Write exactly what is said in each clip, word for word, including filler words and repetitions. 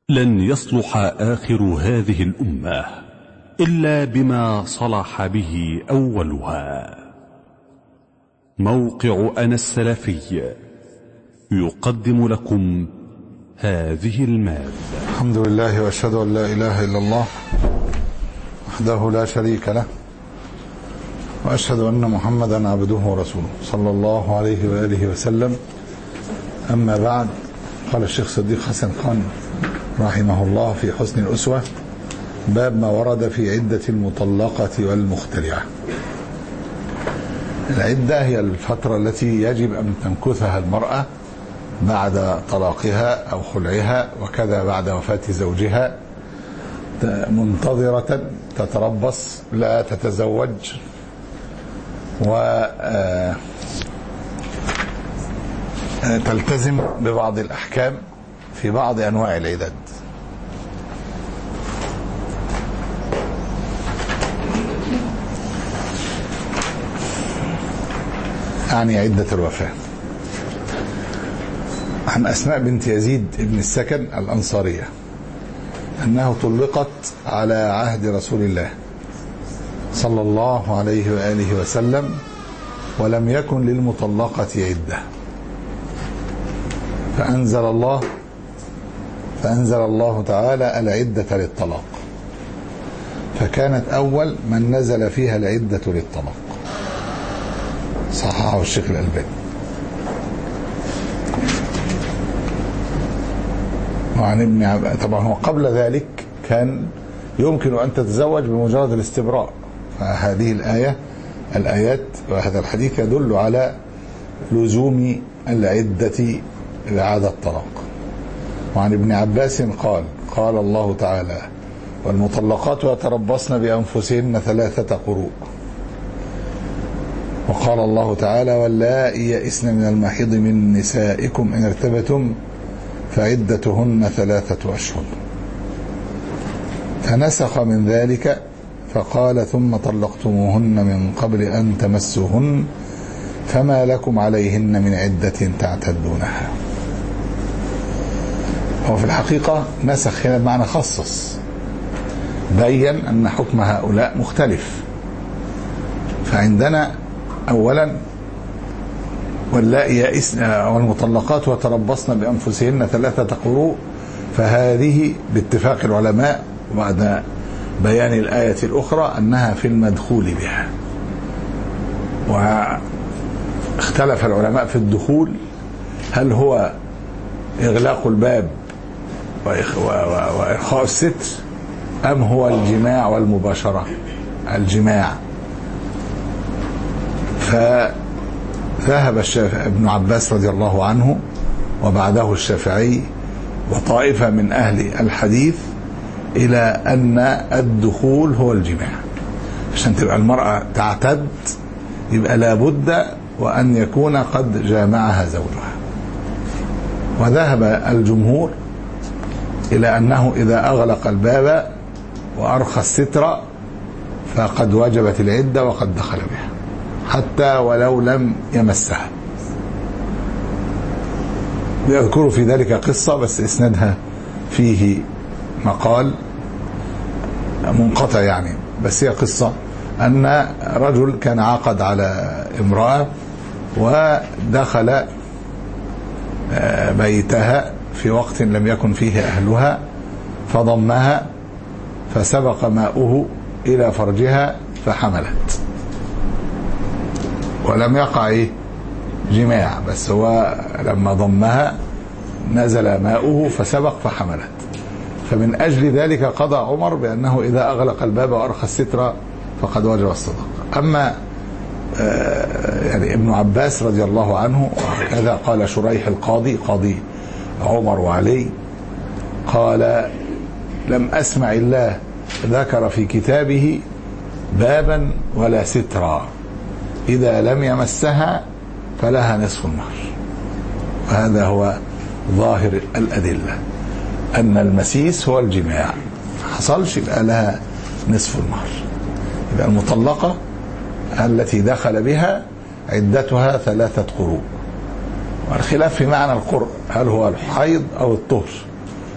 لن يصلح آخر هذه الأمة إلا بما صلح به أولها. موقع أنا السلفي يقدم لكم هذه المادة. الحمد لله وأشهد أن لا إله إلا الله وحده لا شريك له، وأشهد أن محمدا عبده ورسوله صلى الله عليه وآله وسلم. أما بعد، قال الشيخ صديق حسن خان رحمه الله في حسن الأسوة: باب ما ورد في عدة المطلقة والمختلعة. العدة هي الفترة التي يجب أن تمكثها المرأة بعد طلاقها أو خلعها، وكذا بعد وفاة زوجها، منتظرة تتربص لا تتزوج، وتلتزم ببعض الأحكام في بعض أنواع العدد. يعني عدة الوفاة. عن أسماء بنت يزيد بن السكن الأنصارية أنه طلقت على عهد رسول الله صلى الله عليه وآله وسلم، ولم يكن للمطلقة عدة، فأنزل الله فأنزل الله تعالى العدة للطلاق، فكانت أول من نزل فيها العدة للطلاق. صححه الشيخ الألباني. وعن ابن عباس، طبعا هو قبل ذلك كان يمكن أن تتزوج بمجرد الاستبراء، فهذه الآية الآيات وهذا الحديث يدل على لزوم العدة بعد الطلاق. وعن ابن عباس قال: قال الله تعالى: والمطلقات يتربصن بأنفسهن ثلاثة قروء. وقال الله تعالى: واللائي يئسن من المحيض من نسائكم إن ارتبتم فعدتهن ثلاثة أشهر. فنسخ من ذلك فقال: ثم طلقتموهن من قبل أن تمسوهن فما لكم عليهن من عدة تعتدونها. وفي الحقيقة نسخ هنا بمعنى خصص، بين أن حكم هؤلاء مختلف. فعندنا أولا واللائي يئسن والمطلقات وتربصن بأنفسهن ثلاثة قروء، فهذه باتفاق العلماء بعد بيان الآية الأخرى أنها في المدخول بها. واختلف العلماء في الدخول، هل هو إغلاق الباب وإرخاء الستر، أم هو الجماع والمباشرة؟ الجماع. فذهب ابن عباس رضي الله عنه وبعده الشافعي وطائفة من أهل الحديث إلى أن الدخول هو الجماع. عشان تبقى المرأة تعتد يبقى لابد وأن يكون قد جامعها زوجها. وذهب الجمهور إلى أنه إذا أغلق الباب وأرخى الستر فقد وجبت العدة وقد دخل بها، حتى ولو لم يمسها. يذكر في ذلك قصة بس إسنادها فيه مقال منقطع يعني، بس هي قصة أن رجل كان عقد على امرأة ودخل بيتها في وقت لم يكن فيه أهلها، فضمها فسبق ماؤه إلى فرجها فحملت، ولم يقع جماع، بس هو لما ضمها نزل ماؤه فسبق فحملت. فمن أجل ذلك قضى عمر بأنه إذا أغلق الباب وأرخى الستر فقد وجب الصداق. أما يعني ابن عباس رضي الله عنه، وكذا قال شريح القاضي قاضي عمر وعلي، قال: لم أسمع الله ذكر في كتابه بابا ولا سترا إذا لم يمسها فلها نصف المهر. وهذا هو ظاهر الأدلة، أن المسيس هو الجماع، حصلش يبقى لها نصف المهر. يبقى المطلقة التي دخل بها عدتها ثلاثة قروء. والخلاف في معنى القرء، هل هو الحيض أو الطهر؟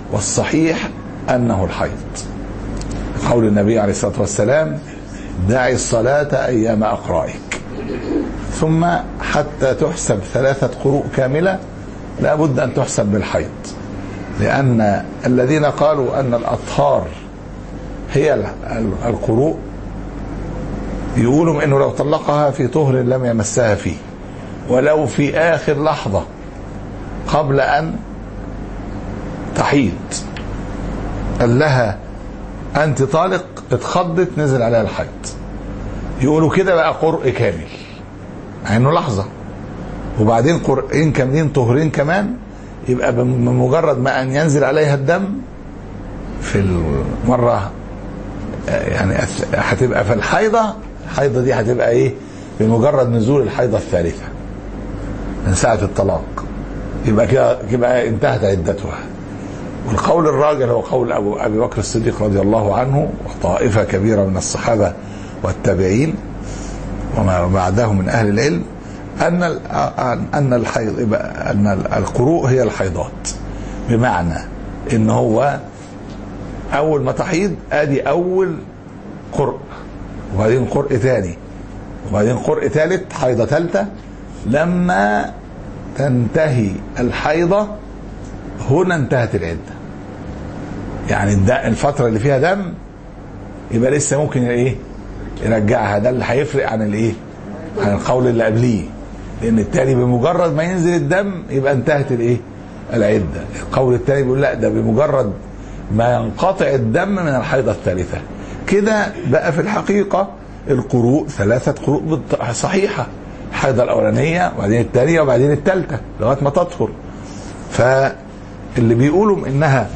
والصحيح أنه الحيض. قول النبي عليه الصلاة والسلام: دعي الصلاة أيام أقرائك. ثم حتى تحسب ثلاثة قروء كاملة لا بد أن تحسب بالحيض، لأن الذين قالوا أن الأطهار هي القروء يقولوا إنه لو طلقها في طهر لم يمسها فيه، ولو في آخر لحظة قبل أن تحيض قال لها أنت طالق، اتخضت، نزل عليها الحيض. يقولوا كده بقى قرء كامل، مع إنه لحظة، وبعدين قرئين كاملين طهرين كمان، يبقى بمجرد ما أن ينزل عليها الدم في المرة يعني هتبقى في الحيضة. الحيضة دي هتبقى إيه؟ بمجرد نزول الحيضة الثالثة من ساعة الطلاق، يبقى كده يبقى انتهت عدتها. والقول الراجل هو قول أبو أبي بكر الصديق رضي الله عنه وطائفة كبيرة من الصحابة والتابعين وما بعده من أهل العلم، أن أن الحيض أن القروء هي الحيضات، بمعنى إن هو أول ما تحيض أدي أول قرء، وبعدين قرء ثاني، وبعدين قرء ثالث، حيضة ثالثة. لما تنتهي الحيضة هنا انتهت العدة. يعني الفترة اللي فيها دم يبقى لسه ممكن ايه يرجعها. ده اللي هيفرق عن الايه عن القول اللي قبليه، لان التاني بمجرد ما ينزل الدم يبقى انتهت الايه العدة. القول التاني بيقول لا، ده بمجرد ما ينقطع الدم من الحيضة الثالثة. كده بقى في الحقيقة القروء ثلاثة قروء صحيحة، الحيضة الأولانية وبعدين الثانية وبعدين الثالثة لغاية ما تطهر. فاللي بيقولوا إنها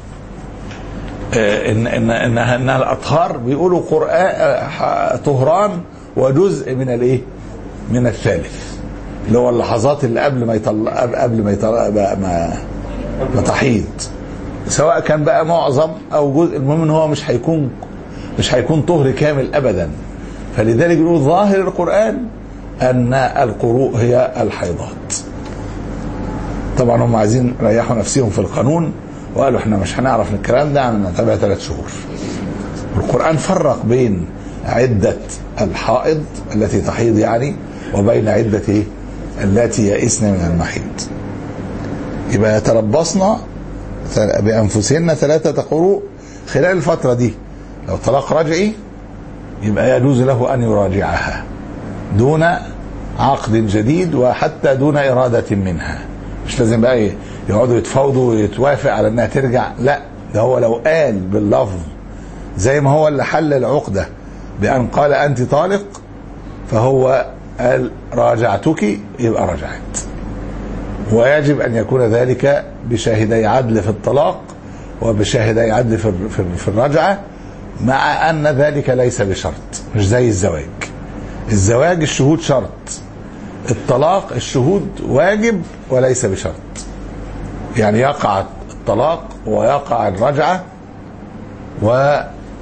إن إن إنها, إنها الأطهار بيقولوا قرآن طهران وجزء من الإيه من الثالث، اللي هو اللحظات اللي قبل ما يطلع قبل ما يطلع ما ما تحيض، سواء كان بقى معظم أو جزء، المهم إن هو مش هيكون مش هيكون طهر كامل أبدا. فلذلك بيقول ظاهر القرآن أن القروء هي الحيضات. طبعا هم عايزين يريحوا نفسهم في القانون وقالوا احنا مش هنعرف الكلام ده، هنتابع ثلاث شهور. والقرآن فرق بين عدة الحائض التي تحيض يعني وبين عدة ايه التي يئسن من المحيض. يبقى يتربصن بأنفسهن ثلاثة قروء خلال الفترة دي. لو طلاق رجعي يبقى يجوز له أن يراجعها دون عقد جديد وحتى دون إرادة منها. مش لازم بقى يقعدوا يتفاوضوا ويتوافق على أنها ترجع، لا، ده هو لو قال باللفظ زي ما هو اللي حل العقدة بأن قال أنت طالق، فهو قال راجعتك، يبقى رجعت. ويجب أن يكون ذلك بشاهدي عدل في الطلاق وبشاهدي عدل في الرجعة، مع أن ذلك ليس بشرط، مش زي الزواج. الزواج الشهود شرط، الطلاق الشهود واجب وليس بشرط. يعني يقع الطلاق ويقع الرجعة و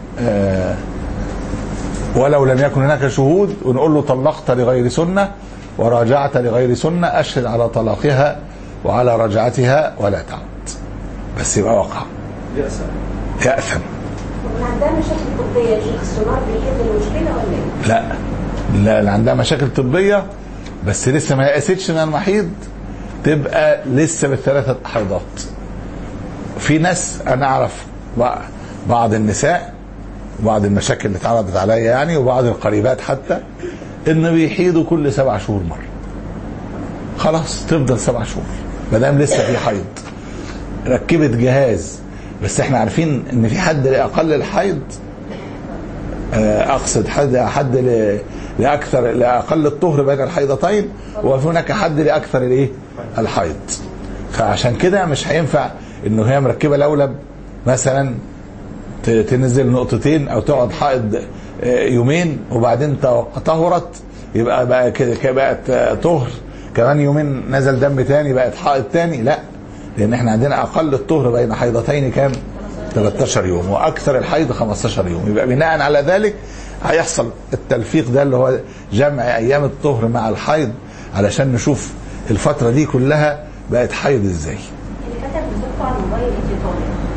ولو لم يكن هناك شهود ونقول له طلقت لغير سنة وراجعت لغير سنة، أشهد على طلاقها وعلى رجعتها ولا تعود، بس يبقى وقع يأثم. عندها مشاكل طبية يا شيخ، السونار بيحل المشكلة ولا لا لا اللي عندها مشاكل طبية بس لسه ما يأستش من المحيض تبقى لسه بالثلاثة حيضات. في ناس أنا أعرف بعض النساء وبعض المشاكل اللي اتعرضت عليا يعني وبعض القريبات حتى إن بيحيضوا كل سبع شهور مرة، خلاص تفضل سبع شهور ما دام لسه في حيض. ركبت جهاز، بس احنا عارفين ان في حد لاقل الحيض، اقصد حد حد لاكثر لاقل الطهر بين الحيضتين، وفي هناك حد لاكثر الايه الحيض. فعشان كده مش هينفع انه هي مركبه لولب مثلا تنزل نقطتين او تقعد حائض يومين وبعدين طهرت يبقى بقى كده بقت طهر، كمان يومين نزل دم تاني بقت حائض تاني، لا، لان احنا عندنا اقل الطهر بين حيضتين كام ثلاثة عشر يوم، واكثر الحيض خمسة عشر يوم. يبقى بناء على ذلك هيحصل التلفيق ده اللي هو جمع ايام الطهر مع الحيض علشان نشوف الفتره دي كلها بقت حيض ازاي. اللي كتب بصوته على الموبايل انت طالق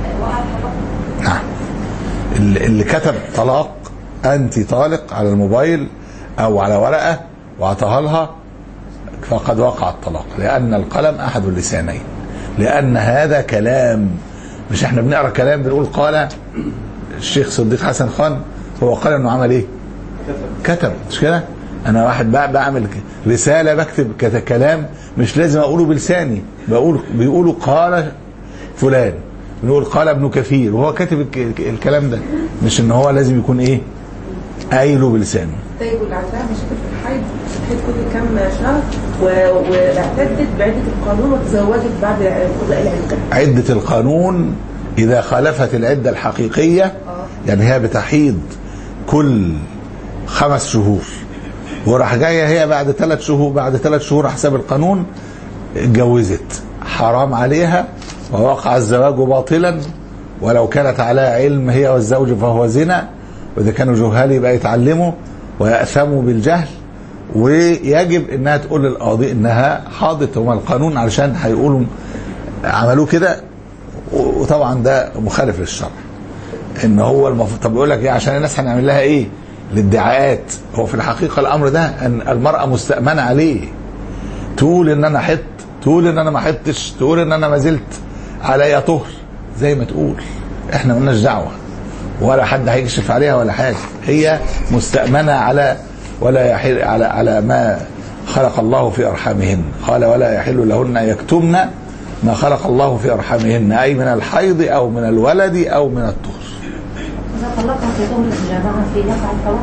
اللي, اللي كتب طلاق انت طالق على الموبايل او على ورقه واعطاها لها فقد وقع الطلاق، لان القلم احد اللسانين، لان هذا كلام. مش احنا بنقرا كلام بنقول قال الشيخ صديق حسن خان، هو قال انه عمل ايه؟ كتب. مش كده؟ انا واحد بعمل رساله بكتب كلام مش لازم اقوله بلساني، بقول بيقولوا قال فلان، بنقول قال ابن كثير وهو كاتب الكلام ده، مش ان هو لازم يكون ايه قايله بلسانه. طيب واللي عندها مشاكل في الحيض، الحيض كل كام شهر واعتدت بعده القانون وتزوجت بعد قضاء العده. عده القانون اذا خالفت العده الحقيقيه، آه. يعني هي بتحيض كل خمس شهور وراح جايه هي بعد ثلاث شهور، بعد ثلاث شهور حسب القانون اتجوزت، حرام عليها ووقع الزواج باطلا، ولو كانت على علم هي والزوج فهو زنا، واذا كانوا جهال يبقى يتعلموا ويأثموا بالجهل، ويجب انها تقول للقاضي انها حاضت. هما القانون علشان هيقولوا عملوه كده، وطبعا ده مخالف للشرع. ان هو المفروض طب يقول لك ايه عشان الناس هنعمل لها ايه؟ للدعاءات. هو في الحقيقه الامر ده ان المراه مستأمنه عليه، تقول ان انا حط، تقول ان انا ما حطش، تقول ان انا ما زلت عليا طهر، زي ما تقول، احنا مالناش دعوه ولا حد هيكشف عليها ولا حاجه، هي مستأمنه على ولا يحل على على ما خلق الله في ارحامهن. قال ولا يحل لهن يكتمن ما خلق الله في ارحامهن، اي من الحيض او من الولد او من الطهر. اذا طلقها في طهر الجماعه في نقع الطلاق؟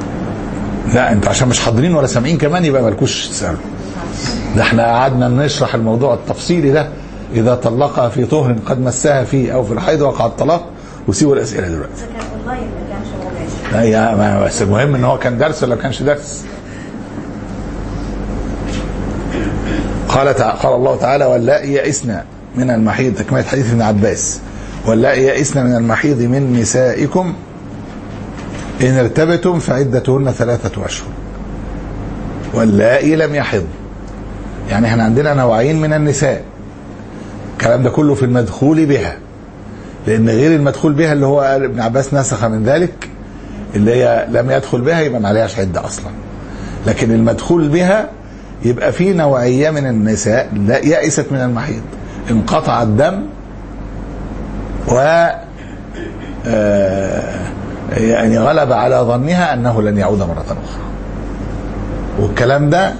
لا انت عشان مش حاضرين ولا سامعين كمان يبقى مالكوش تسالوا. ده احنا قعدنا نشرح الموضوع التفصيلي ده، اذا طلقها في طهر قد مسها فيه او في الحيض وقع الطلاق، وسيبوا الاسئله دلوقتي. والله ما كانش لا يا ما بس المهم ان هو كان درس ولا ما كانش درس. قال قال الله تعالى واللائي يئسن من المحيض، تكمله حديث ابن عباس، واللائي يئسن من المحيض من نسائكم ان ارتبتم فعدتهن ثلاثه اشهر واللائي لم يحض. يعني احنا عندنا نوعين من النساء، الكلام ده كله في المدخول بها، لان غير المدخول بها اللي هو ابن عباس نسخ من ذلك، اللي هي لم يدخل بها يبقى ما عليهاش عده اصلا. لكن المدخول بها يبقى في نوعيه من النساء لا يئست من المحيض، انقطع الدم و يعني غلب على ظنها انه لن يعود مره اخرى. والكلام ده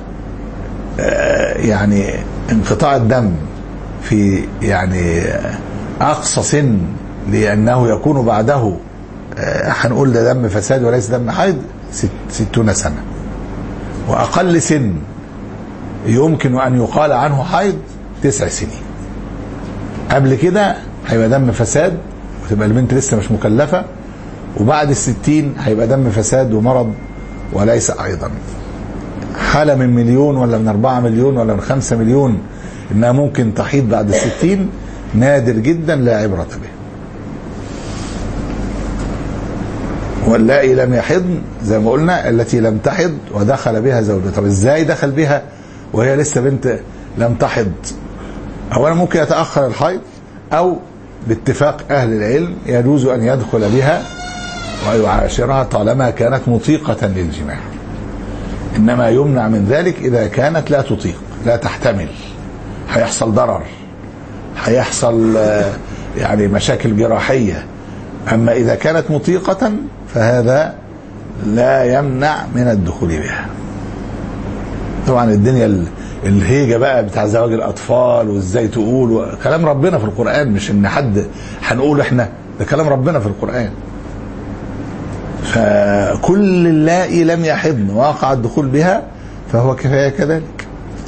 يعني انقطاع الدم في يعني اقصى سن لانه يكون بعده هنقول ده دم فساد وليس دم حيض ستون سنه، واقل سن يمكن ان يقال عنه حيض تسع سنين. قبل كده هيبقى دم فساد وتبقى البنت لسه مش مكلفه، وبعد الستين هيبقى دم فساد ومرض وليس ايضا. حالة من مليون ولا من أربعة مليون ولا من خمسة مليون إنها ممكن تحيض بعد الستين، نادر جدا لا عبرة به. واللائي لم يحضن زي ما قلنا التي لم تحض ودخل بها زوجها. طب ازاي دخل بها وهي لسه بنت لم تحض؟ أولا ممكن يتأخر الحيض، أو باتفاق أهل العلم يجوز أن يدخل بها ويعاشرها طالما كانت مطيقة للجماع. إنما يمنع من ذلك إذا كانت لا تطيق، لا تحتمل، هيحصل ضرر، هيحصل يعني مشاكل جراحية. أما إذا كانت مطيقة فهذا لا يمنع من الدخول بها. طبعا الدنيا الهيجة بقى بتاع زواج الأطفال وإزاي تقول، كلام ربنا في القرآن، مش إن حد هنقول إحنا، ده كلام ربنا في القرآن. فكل اللائي لم يحضن وقع الدخول بها فهو كفاية كذلك.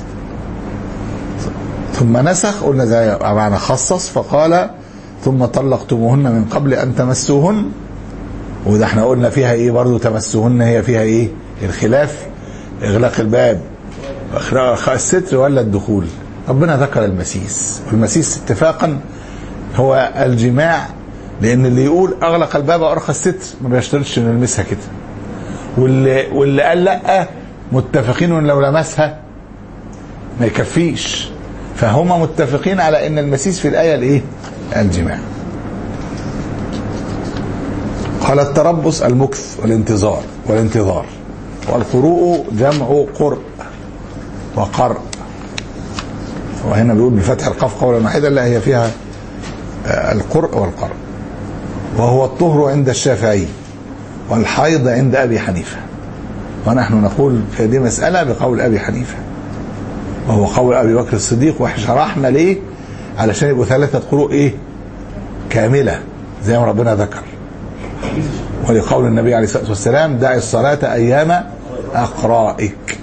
ثم نسخ، قلنا زي معنى خصص، فقال ثم طلقتموهن من قبل أن تمسوهن. وده احنا قلنا فيها ايه برضو تمسوهن، هي فيها ايه الخلاف؟ اغلاق الباب، اخراق الستر ولا الدخول؟ ربنا ذكر المسيس، والمسيس اتفاقا هو الجماع، لان اللي يقول اغلق الباب وارخى الستر ما بيشترطش انه يلمسها كده، واللي واللي قال لا متفقين ان لو لمسها ما يكفيش، فهم متفقين على ان المسيس في الايه الايه الجماع. قال التربص المكث والانتظار والانتظار والقروء جمع قرء وقرء. وهنا بيقول بفتح القاف قولا واحدا، لا هي فيها القرء والقرء. وهو الطهر عند الشافعي والحيض عند أبي حنيفة، ونحن نقول في هذه مسألة بقول أبي حنيفة، وهو قول أبي بكر الصديق. وشرحنا ليه؟ علشان يبقوا ثلاثة قروء إيه؟ كاملة زي ما ربنا ذكر. ولقول النبي عليه الصلاة والسلام دع الصلاة أيام أقرائك.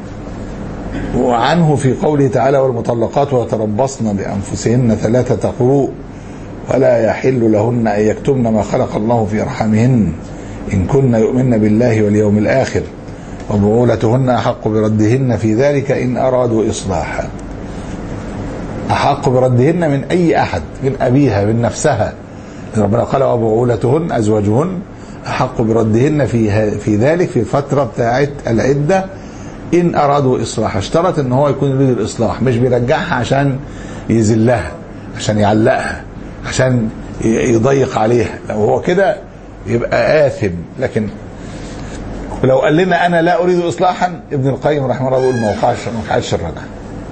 وعنه في قوله تعالى والمطلقات ويتربصن بأنفسهن ثلاثة قروء ولا يحل لهن أن يكتمن ما خلق الله في أرحامهن إن كن يؤمن بالله واليوم الآخر وبعولتهن أحق بردهن في ذلك إن أرادوا إصلاحا. أحق بردهن من أي أحد، من أبيها، من نفسها. ربنا قال وبعولتهن أزواجهن أحق بردهن في في ذلك في الفترة بتاعت العدة إن أرادوا إصلاحا. اشترط إن هو يكون يريد الإصلاح، مش بيرجعها عشان يذلها، عشان يعلقها، عشان يضيق عليها. لو هو كده يبقى آثم. لكن لو قال لنا أنا لا أريد إصلاحا، ابن القيم رحمه الله يقول ما وقعش ما وقعش الرجعة.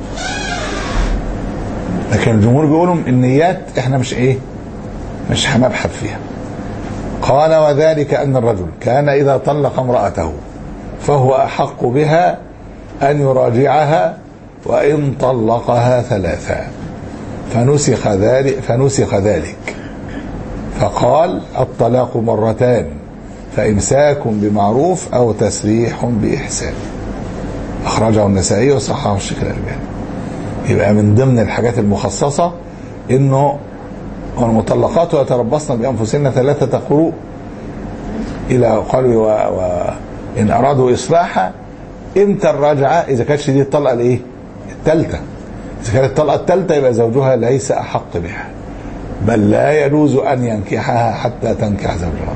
لكن الجمهور بيقولوا النيات احنا مش ايه مش هنبحث فيها. قال وذلك أن الرجل كان إذا طلق امرأته فهو أحق بها أن يراجعها وإن طلقها ثلاثا، فنسخ ذلك فنسخ ذلك فقال الطلاق مرتان فإمساك بمعروف أو تسريح بإحسان. أخرجه النسائي وصححه الشيخ الألباني. يبقى من ضمن الحاجات المخصصة إنه والمطلقات يتربصن بأنفسهن ثلاثة قروء إلى قالوا وإن أرادوا إصلاحا. إمتى الرجعة؟ إذا كانتش دي الطلقة الإيه؟ الثالثة. إذا كانت الطلقة الثالثة يبقى زوجها ليس أحق بها، بل لا يجوز أن ينكحها حتى تنكح زوجها.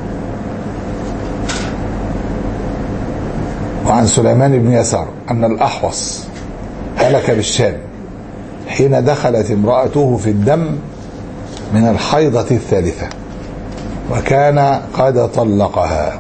وعن سليمان بن يسار أن الأحوص هلك بالشام حين دخلت امرأته في الدم من الحيضة الثالثة وكان قد طلقها،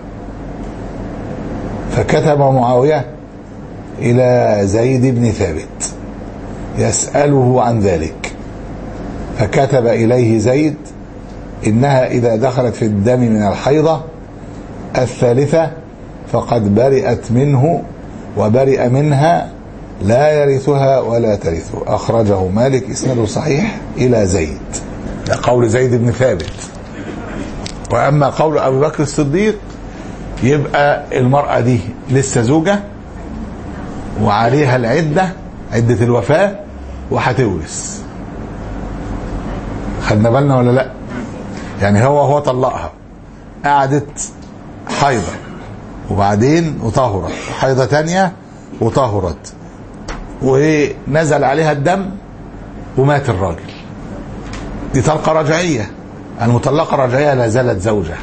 فكتب معاوية إلى زيد بن ثابت يسأله عن ذلك، فكتب إليه زيد إنها إذا دخلت في الدم من الحيضة الثالثة فقد برئت منه وبرئ منها لا يرثها ولا ترثه. أخرجه مالك إسناده صحيح إلى زيد. ده قول زيد بن ثابت. وأما قول أبي بكر الصديق يبقى المرأة دي لسه زوجة وعليها العدة، عدة الوفاة، وهتورث. خدنا بالنا ولا لا؟ يعني هو هو طلقها، قعدت حيضة وبعدين وطهرت، حيضة تانية وطهرت، ونزل عليها الدم ومات الراجل. دي طلقة رجعية. المطلقة رجعية لا زالت زوجة،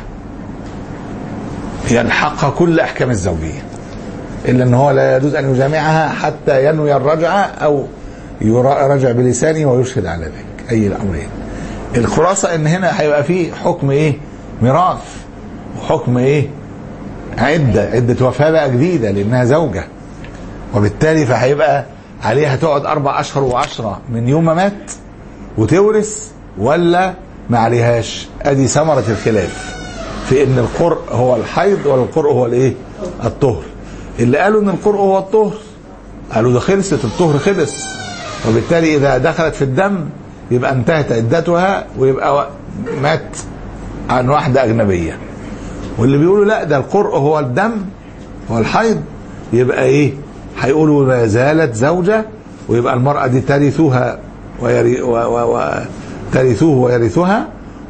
يلحقها كل أحكام الزوجية، إلا أن هو لا يجوز أن يجامعها حتى ينوي الرجعة أو يرجع بلسانه ويشهد على ذلك، أي الأمرين. الخلاصة أن هنا هيبقى فيه حكم إيه؟ ميراث، وحكم إيه؟ عدة عدة وفاة بقى جديدة لأنها زوجة، وبالتالي فهيبقى عليها تقعد أربع أشهر وعشرة من يوم ما مات وتورث ولا ما عليهاش. أدي ثمرة الخلاف في إن القرء هو الحيض ولا القرء هو الإيه؟ الطهر. اللي قالوا إن القرء هو الطهر قالوا ده خلصت، الطهر خلص، وبالتالي إذا دخلت في الدم يبقى انتهت عدتها ويبقى مات عن واحدة أجنبية. واللي بيقولوا لا ده القرء هو الدم هو الحيض يبقى إيه؟ هيقولوا ما زالت زوجة، ويبقى المرأة دي ترثها ويري و و و ترثوه ويرثها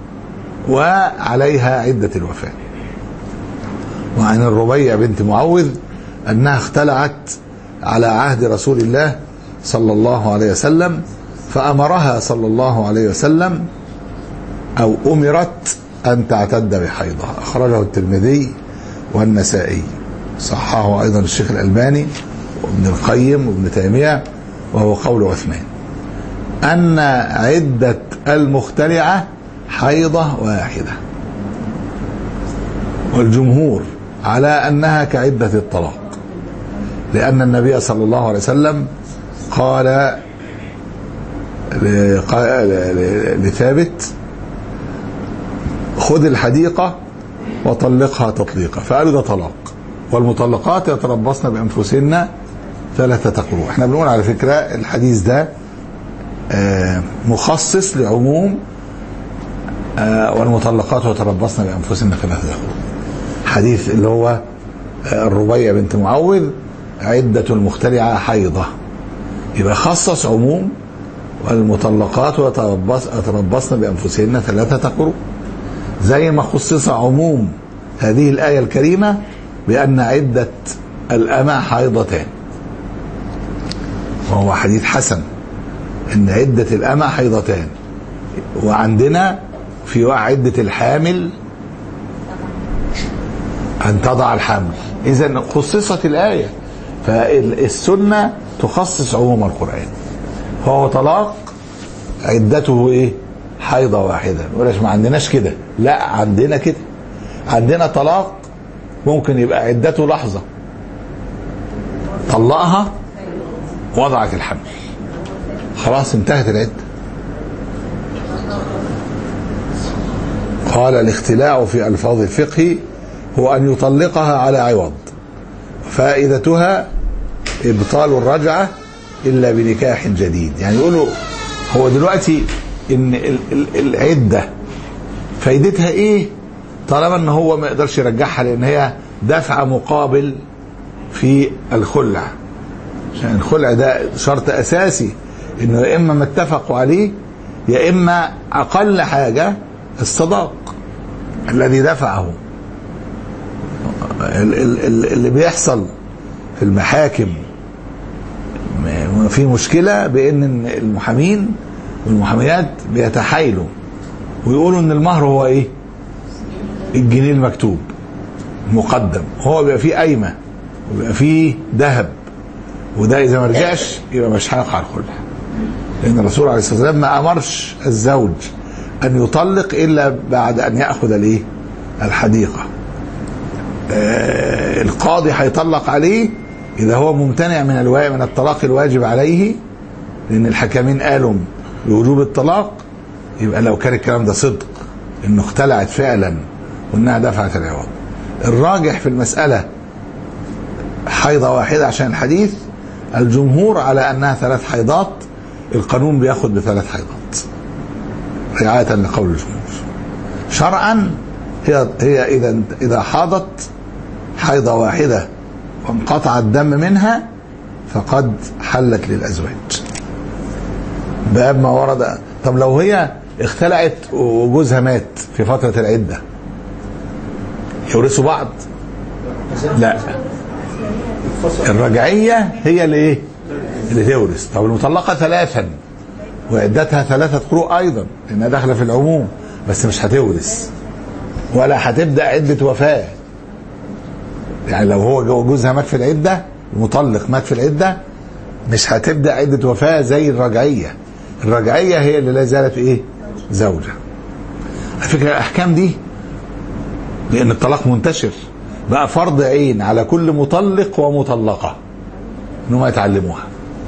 وعليها عدة الوفاة. وعن الربيع بنت معوذ أنها اختلعت على عهد رسول الله صلى الله عليه وسلم فأمرها صلى الله عليه وسلم أو أمرت أن تعتد بحيضها. أخرجه الترمذي والنسائي، صححه أيضا الشيخ الألباني وابن القيم وابن تيمية، وهو قول عثمان أن عدة المختلعة حيضة واحدة. والجمهور على أنها كعدة الطلاق، لأن النبي صلى الله عليه وسلم قال لثابت خذ الحديقة وطلقها تطليقا، فقالوا ده طلاق، والمطلقات يتربصن بأنفسهن ثلاثة قروء. احنا بنقول على فكرة الحديث ده مخصص لعموم والمطلقات يتربصن بأنفسهن ثلاثة قروء. حديث اللي هو الربيع بنت معوذ عدة المختلعة حيضة، يبقى خصص عموم والمطلقات يتربصن بأنفسهن ثلاثة قروء، زي ما خصص عموم هذه الآية الكريمة بأن عدة الأمة حيضتان، وهو حديث حسن ان عدة الأمة حيضتان، وعندنا في عدة الحامل أن تضع الحمل. إذن خصصت الآية، فالسنة تخصص عموم القرآن. فهو طلاق عدته إيه؟ حيضة واحدة. ولاش ما عندناش كده، لا عندنا كده، عندنا طلاق ممكن يبقى عدته لحظة، طلقها وضعت الحمل، خلاص انتهت العدة. قال الاختلاع في ألفاظ الفقه هو أن يطلقها على عوض، فائدتها إبطال الرجعة إلا بنكاح جديد. يعني يقولوا هو دلوقتي إن العدة فائدتها إيه طالما إن هو ما يقدرش يرجعها، لأن هي دفع مقابل في الخلع، عشان الخلع ده شرط أساسي، إنه يا إما ما اتفقوا عليه يا إما أقل حاجة الصداق الذي دفعه. اللي بيحصل في المحاكم في مشكلة بأن المحامين والمحاميات بيتحايلوا ويقولوا ان المهر هو ايه؟ الجنيه المكتوب مقدم، هو بيبقى فيه قايمة وبيبقى فيه ذهب، وده اذا ما رجعش يبقى مش هيقع الخلع، لان الرسول عليه الصلاة والسلام ما امرش الزوج ان يطلق الا بعد ان يأخذ الايه؟ الحديقة. آه القاضي هيطلق عليه اذا هو ممتنع من الواجب من الطلاق الواجب عليه، لان الحكمين قالوا بوجوب الطلاق. يبقى لو كان الكلام ده صدق انه اختلعت فعلا وانها دفعت العوض، الراجح في المسألة حيضة واحدة عشان الحديث. الجمهور على انها ثلاث حيضات، القانون بياخد بثلاث حيضات رعاية لقول الجمهور. شرعا هي هي اذا اذا حاضت حيضة واحدة وانقطع الدم منها فقد حلت للأزواج باب ما ورد. طب لو هي اختلعت وجوزها مات في فترة العدة يورثوا بعض؟ لا، الرجعية هي اللي ايه؟ اللي تورث. طب المطلقة ثلاثا وعدتها ثلاثة قروء ايضا لانها داخله في العموم، بس مش هتورث ولا هتبدأ عدة وفاة. يعني لو هو جوزها مات في العدة، المطلق مات في العدة، مش هتبدأ عدة وفاة زي الرجعية. الرجعية هي اللي لا زالت ايه؟ زوجة. على فكرة الاحكام دي لان الطلاق منتشر بقى فرض عين على كل مطلق ومطلقة انهم يتعلموها.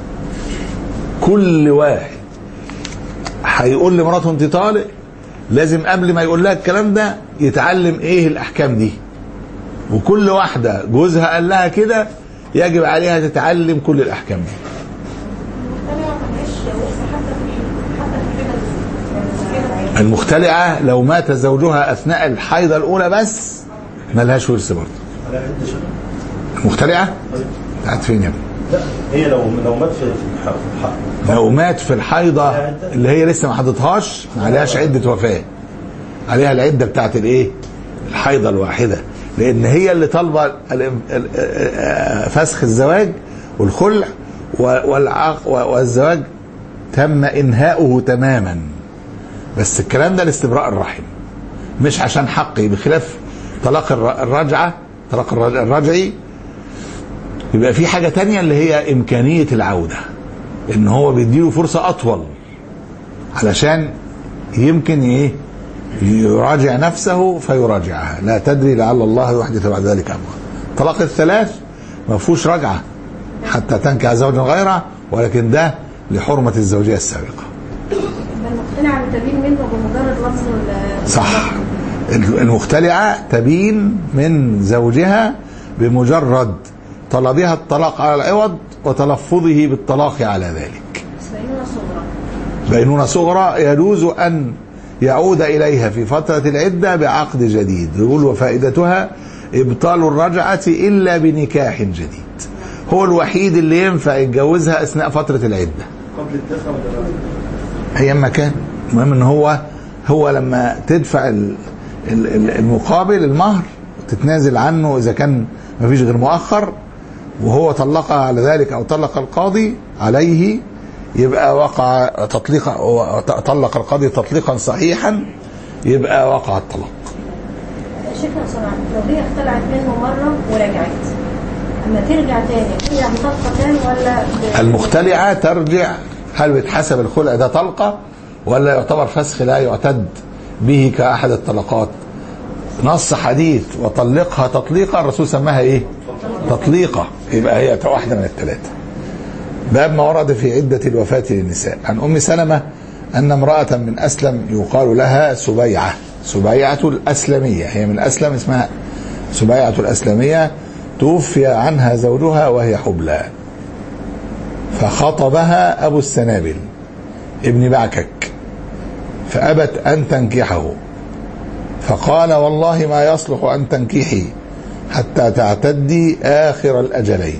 كل واحد هيقول لمراته انت طالق لازم قبل ما يقول لها الكلام ده يتعلم ايه الاحكام دي، وكل واحدة جوزها قال لها كده يجب عليها تتعلم كل الاحكام دي. المختلعة لو مات زوجها اثناء الحيضة الاولى بس ملهاش ورث برضه. المختلعة قاعد فين يا ابني؟ لا هي لو لو مات في الحيضة، لو مات في الحيضة اللي هي لسه ما حضتهاش ما عليهاش عدة وفاة، عليها العدة بتاعت الايه؟ الحيضة الواحدة، لان هي اللي طالبة فسخ الزواج والخلع والزواج تم انهاؤه تماما، بس الكلام ده لاستبراء الرحم مش عشان حقي، بخلاف طلاق الرجعة. طلاق الرجعي يبقى في حاجة تانية اللي هي امكانية العودة، ان هو بيديله فرصة اطول علشان يمكن ايه يراجع نفسه فيراجعها، لا تدري لعل الله يحدث بعد ذلك أمرا. طلاق الثلاث ما فيهوش رجعة حتى تنكح زوجا غيره، ولكن ده لحرمة الزوجية السابقة. المقتنعة تبين منه بمجرد لفظ صح، المختلعة تبين من زوجها بمجرد طلبها الطلاق على العوض وتلفظه بالطلاق على ذلك. بينونة صغرى. بينونة صغرى يجوز أن يعود إليها في فترة العدة بعقد جديد، يقول وفائدتها إبطال الرجعة إلا بنكاح جديد. هو الوحيد اللي ينفع يتجوزها أثناء فترة العدة قبل الدخل ولا أيام ما كان. المهم إن هو هو لما تدفع المقابل المهر تتنازل عنه إذا كان ما فيش غير مؤخر، وهو طلقها على ذلك أو طلق القاضي عليه، يبقى وقع تطليق، طلق القاضي تطليقا صحيحا، يبقى وقع الطلاق. شيخنا سمعت لو هي اختلعت منه مرة ورجعت، اما ترجع تاني هي مطلقة تاني ولا المختلعة ترجع؟ هل بتحسب الخلع ده طلقة ولا يعتبر فسخ لا يعتد به كأحد الطلقات؟ نص حديث وطلقها تطليقا، الرسول سماها ايه؟ تطليقة، يبقى هي واحدة من الثلاثة. باب ما ورد في عدة الوفاة للنساء. عن أم سلمة أن امرأة من أسلم يقال لها سبيعة، سبيعة الأسلمية، هي من أسلم اسمها سبيعة الأسلمية، توفي عنها زوجها وهي حبلى، فخطبها أبو السنابل ابن بعكك فأبت أن تنكحه، فقال والله ما يصلح أن تنكحي حتى تعتدي آخر الأجلين.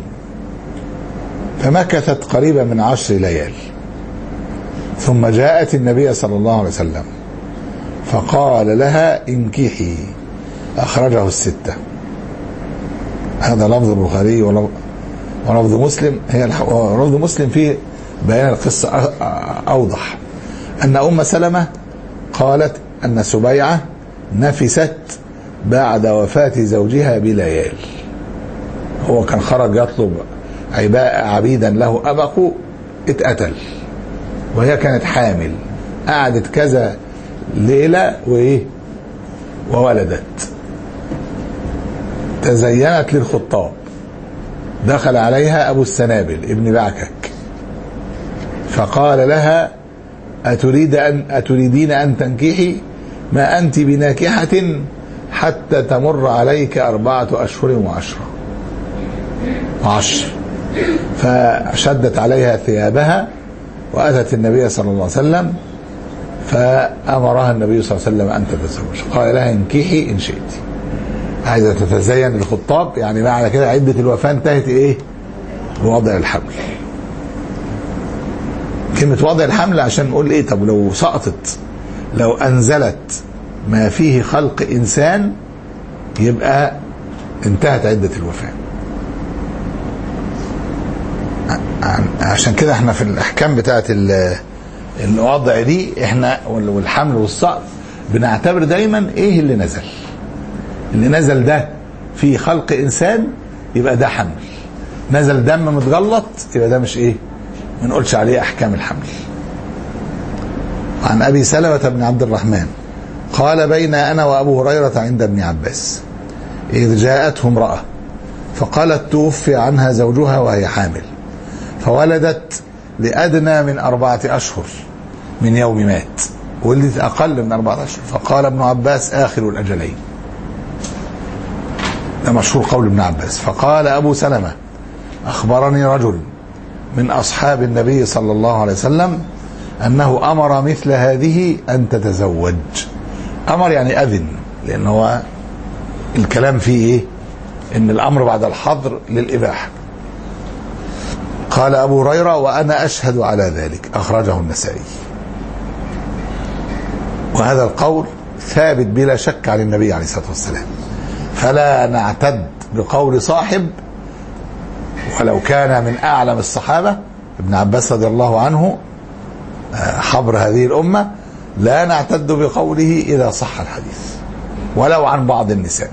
فمكثت قريبا من عشر ليال، ثم جاءت النبي صلى الله عليه وسلم فقال لها انكحي، أخرجه الستة. هذا لفظ البخاري ولفظ مسلم. هي لفظ مسلم فيه بيان القصة أوضح، أن أم سلمة قالت أن سبيعة نفست بعد وفاة زوجها بليال، هو كان خرج يطلب عباء عبيدا له أبقوا، اتقتل وهي كانت حامل، قعدت كذا ليلة وإيه وولدت، تزينت للخطاب، دخل عليها أبو السنابل ابن بعكك فقال لها أتريد أن أتريدين أن تنكحي؟ ما أنت بناكحة حتى تمر عليك أربعة أشهر وعشرة وعشر. فشدت عليها ثيابها وأتت النبي صلى الله عليه وسلم، فأمرها النبي صلى الله عليه وسلم أن تتزوج، قال لها انكحي إن شئت. عايزة تتزين للخطاب، يعني معنى كده عدة الوفاة انتهت إيه؟ بوضع الحمل. كلمة وضع الحمل عشان نقول إيه؟ طب لو سقطت، لو أنزلت ما فيه خلق إنسان يبقى انتهت عدة الوفاة. عشان كده احنا في الأحكام بتاعت الوضع دي احنا والحمل والسقط بنعتبر دايما ايه اللي نزل. اللي نزل ده في خلق إنسان يبقى ده حمل، نزل دم متغلط يبقى ده مش ايه، ما نقولش عليه أحكام الحمل. عن أبي سلمة بن عبد الرحمن قال بين أنا وأبو هريرة عند ابن عباس إذ جاءته امرأة فقالت توفي عنها زوجها وهي حامل، فولدت لأدنى من أربعة أشهر من يوم مات، ولدت أقل من أربعة أشهر، فقال ابن عباس آخر الأجلين. ده مشهور قول ابن عباس. فقال أبو سلمة أخبرني رجل من أصحاب النبي صلى الله عليه وسلم أنه أمر مثل هذه أن تتزوج. أمر يعني أذن، لأن هو الكلام فيه إيه؟ إن الأمر بعد الحظر للإباحة. قال أبو هريرة وأنا أشهد على ذلك، أخرجه النسائي. وهذا القول ثابت بلا شك عن النبي عليه الصلاة والسلام، فلا نعتد بقول صاحب ولو كان من أعلم الصحابة ابن عباس رضي الله عنه حبر هذه الأمة، لا نعتد بقوله إذا صح الحديث ولو عن بعض النساء.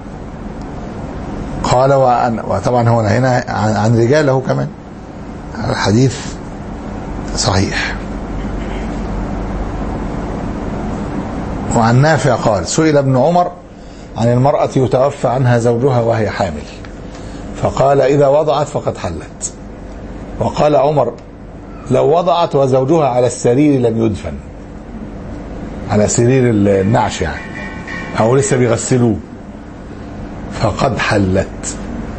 قال وطبعا هو هنا عن رجاله كمان، الحديث صحيح. وعن نافع قال سئل ابن عمر عن المرأة يتوفى عنها زوجها وهي حامل فقال إذا وضعت فقد حلت. وقال عمر لو وضعت وزوجها على السرير لم يدفن، على سرير النعش يعني، أو لسه بيغسلوه، فقد حلت.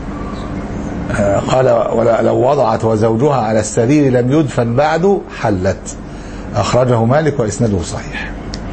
قال لو وضعت وزوجها على السرير لم يدفن بعد حلت. أخرجه مالك وإسناده صحيح.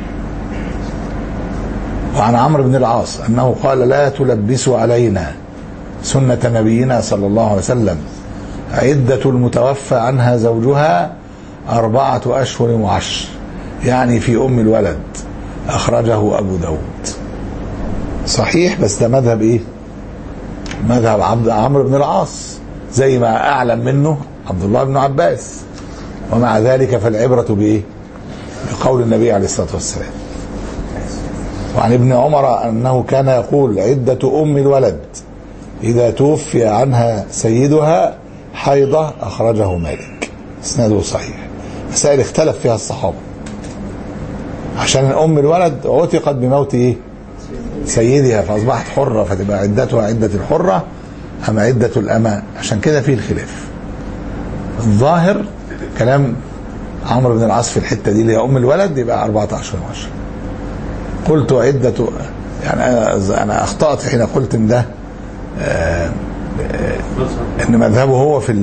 وعن عمرو بن العاص أنه قال لا تلبسوا علينا سنة نبينا صلى الله عليه وسلم، عدة المتوفى عنها زوجها أربعة أشهر وعشر، يعني في أم الولد. أخرجه أبو داود. صحيح، بس ده مذهب إيه؟ مذهب عبد عمرو بن العاص، زي ما أعلم منه عبد الله بن عباس. ومع ذلك فالعبرة بإيه؟ بقول النبي عليه الصلاة والسلام. وعن ابن عمر أنه كان يقول عدة أم الولد إذا توفي عنها سيدها حيضة. أخرجه مالك، اسناده صحيح. مسائل اختلف فيها الصحابة، عشان أم الولد عتقت بموت إيه؟ سيدها فأصبحت حرة، فتبقى عدتها عدة الحرة أم عدة الأمة، عشان كده فيه الخلاف. الظاهر كلام عمرو بن العاص في الحتة دي اللي هي أم الولد يبقى أربعة عشر وعشر. قلت عدة، يعني أنا, أنا أخطأت حين قلت إن ده آه إن مذهبه هو في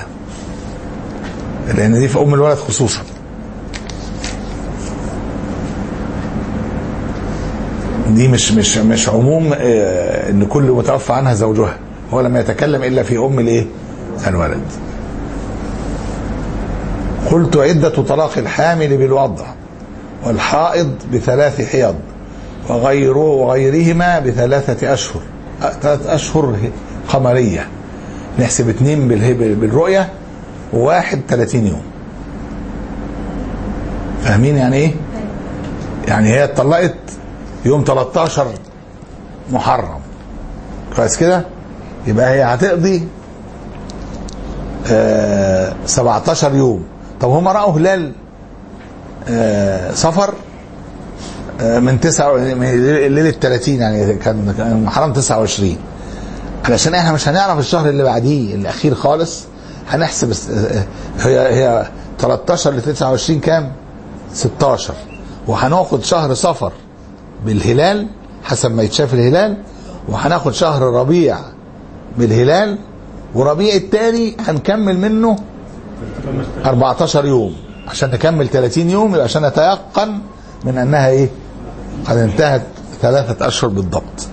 لأن دي في أم الولد خصوصا. دي مش مش مش عموم آه إن كل متوفى عنها زوجها، هو لما يتكلم إلا في أم الإيه؟ الولد. قلت عدة طلاق الحامل بالوضع والحائض بثلاث حيض وغيره وغيرهما بثلاثة أشهر، ثلاث أشهر قمرية، نحسب اثنين بالرؤية وواحد ثلاثين يوم. فاهمين يعني ايه؟ يعني هي اتطلقت يوم ثلاثة عشر محرم، كويس كده؟ يبقى هي هتقضي آه سبعة عشر يوم. طب هم رأوا هلال آه صفر آه من تسعة من ليلة ثلاثين، يعني كان محرم تسعة وعشرين، علشان احنا مش هنعرف الشهر اللي بعديه الاخير خالص، هنحسب هي هي ثلاثة عشر ل تسعة وعشرين كام؟ ستة عشر، وهناخد شهر صفر بالهلال حسب ما يتشاف الهلال، وهناخد شهر ربيع بالهلال، وربيع الثاني هنكمل منه أربعة عشر يوم عشان نكمل ثلاثين يوم، يبقى عشان نتيقن من انها ايه؟ قد انتهت ثلاثة اشهر بالضبط.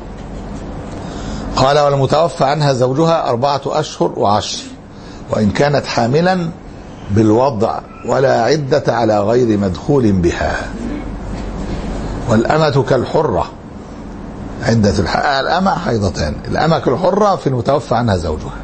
قال والمتوفى عنها زوجها أربعة أشهر وعشر وإن كانت حاملا بالوضع ولا عدة على غير مدخول بها. والأمة كالحرة، عدة الأمة حيضتان، الأمة كالحرة في المتوفى عنها زوجها.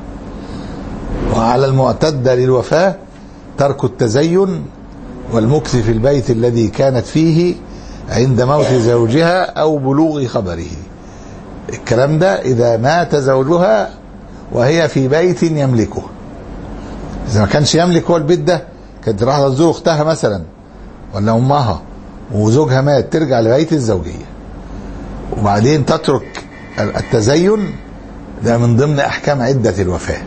وعلى المعتدة للوفاة ترك التزين والمكث في البيت الذي كانت فيه عند موت زوجها أو بلوغ خبره. الكلام ده إذا مات زوجها وهي في بيت يملكه. إذا ما كانش يملك هو البيت ده، كانت راح تزور أختها مثلا ولا أمها وزوجها مات، ترجع لبيت الزوجية وبعدين تترك التزين. ده من ضمن أحكام عدة الوفاة.